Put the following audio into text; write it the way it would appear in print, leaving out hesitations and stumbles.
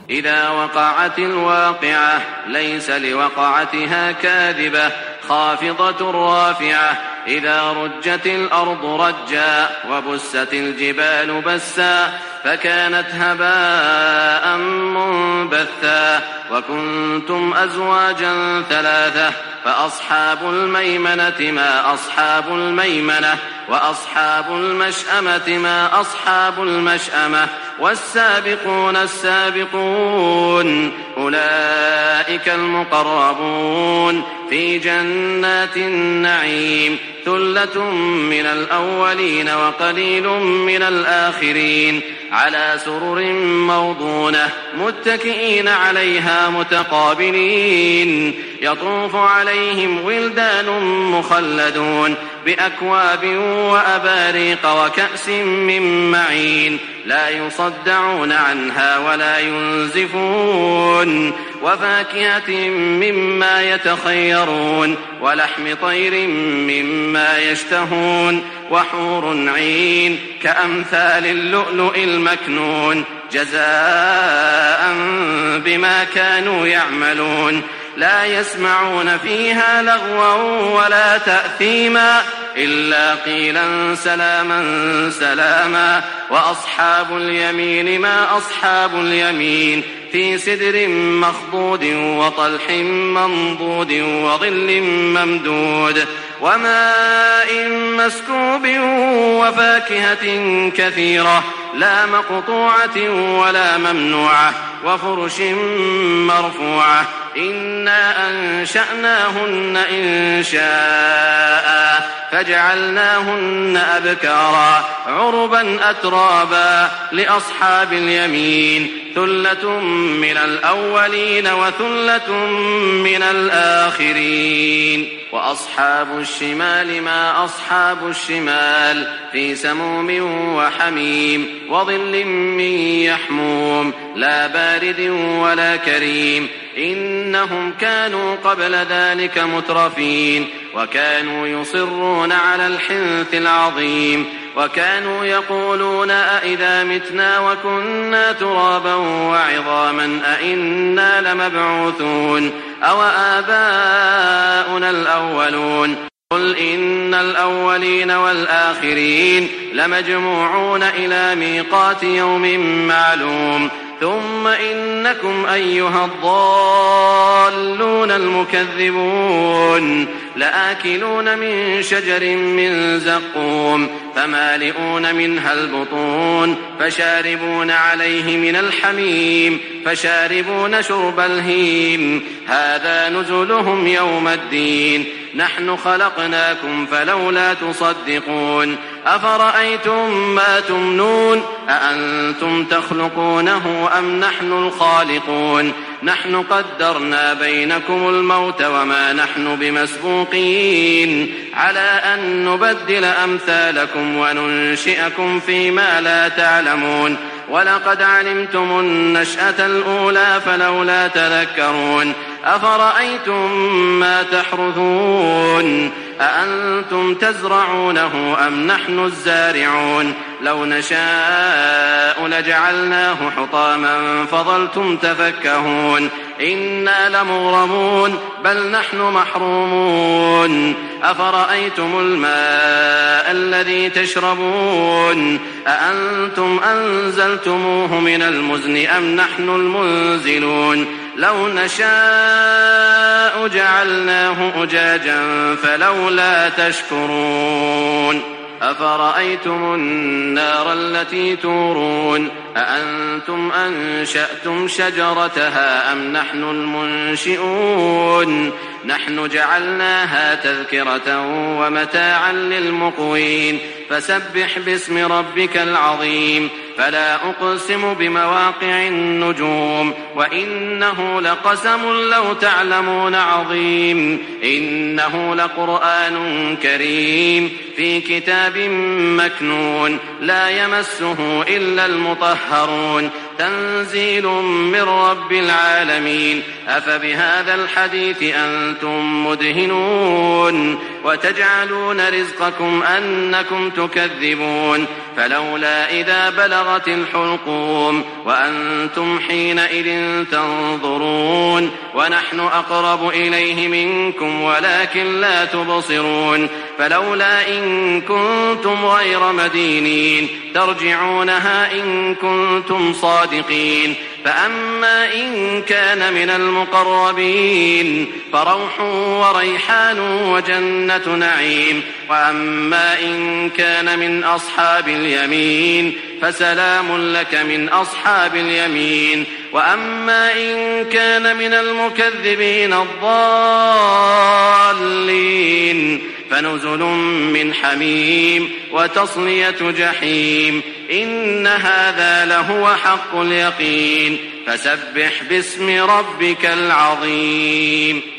إذا وقعت الواقعة ليس لوقعتها كاذبة خافضة رافعة إذا رجت الأرض رجا وبست الجبال بسا فكانت هباء منبثا وكنتم أزواجا ثلاثة فأصحاب الميمنة ما أصحاب الميمنة وأصحاب المشأمة ما أصحاب المشأمة والسابقون السابقون أولئك المقربون في جنات النعيم ثلة من الأولين وقليل من الآخرين على سرر موضونة متكئين عليها متقابلين يطوف عليهم ولدان مخلدون بأكواب وأباريق وكأس من معين لا يصدعون عنها ولا ينزفون وفاكهة مما يتخيرون ولحم طير مما يشتهون وحور عين كأمثال اللؤلؤ المكنون جزاء بما كانوا يعملون لا يسمعون فيها لغوا ولا تأثيما إلا قيلا سلاما سلاما وأصحاب اليمين ما أصحاب اليمين في سدر مخضود وطلح منضود وظل ممدود وماء مسكوب وفاكهة كثيرة لا مقطوعة ولا ممنوعة وفرش مرفوعة إنا أنشأناهن إنشاء فجعلناهن أبكارا عربا أترابا لأصحاب اليمين ثلة من الأولين وثلة من الآخرين وأصحاب الشمال ما أصحاب الشمال في سموم وحميم وظل من يحموم لا بارد ولا كريم إنهم كانوا قبل ذلك مترفين وكانوا يصرون على الحنث العظيم وكانوا يقولون أئذا متنا وكنا ترابا وعظاما أئنا لمبعوثون أو آباؤنا الأولون قل إن الأولين والآخرين لمجموعون إلى ميقات يوم معلوم ثم إنكم أيها الضالون المكذبون لآكلون من شجر من زقوم فمالئون منها البطون فشاربون عليه من الحميم فشاربون شرب الهيم هذا نزلهم يوم الدين نحن خلقناكم فلولا تصدقون أفرأيتم ما تمنون أأنتم تخلقونه أم نحن الخالقون نحن قدرنا بينكم الموت وما نحن بمسبوقين على أن نبدل أمثالكم وننشئكم فيما لا تعلمون ولقد علمتم النشأة الأولى فلولا تذكرون أفرأيتم ما تحرثون أأنتم تزرعونه أم نحن الزارعون لو نشاء لجعلناه حطاما فظلتم تفكهون إنا لمغرمون بل نحن محرومون أفرأيتم الماء الذي تشربون أأنتم أنزلتموه من المزن أم نحن المنزلون لو نشاء جعلناه أجاجا فلولا تشكرون أفرأيتم النار التي تورون أأنتم أنشأتم شجرتها أم نحن المنشئون نحن جعلناها تذكرة ومتاعا للمقوين فسبح باسم ربك العظيم فلا أقسم بمواقع النجوم وإنه لقسم لو تعلمون عظيم إنه لقرآن كريم في كتاب مكنون لا يمسه إلا المطهرون تنزيل من رب العالمين أفبهذا الحديث أنتم مدهنون وتجعلون رزقكم أنكم تكذبون فلولا إذا بلغت الحلقوم وأنتم حينئذ تنظرون ونحن أقرب إليه منكم ولكن لا تبصرون فلولا إن كنتم غير مدينين ترجعونها إن كنتم صادقين فأما إن كان من المقربين فروح وريحان وجنة نعيم وأما إن كان من أصحاب اليمين فسلام لك من أصحاب اليمين وأما إن كان من المكذبين الضالين فنزل من حميم وتصلية جحيم إن هذا لهو حق اليقين فسبح باسم ربك العظيم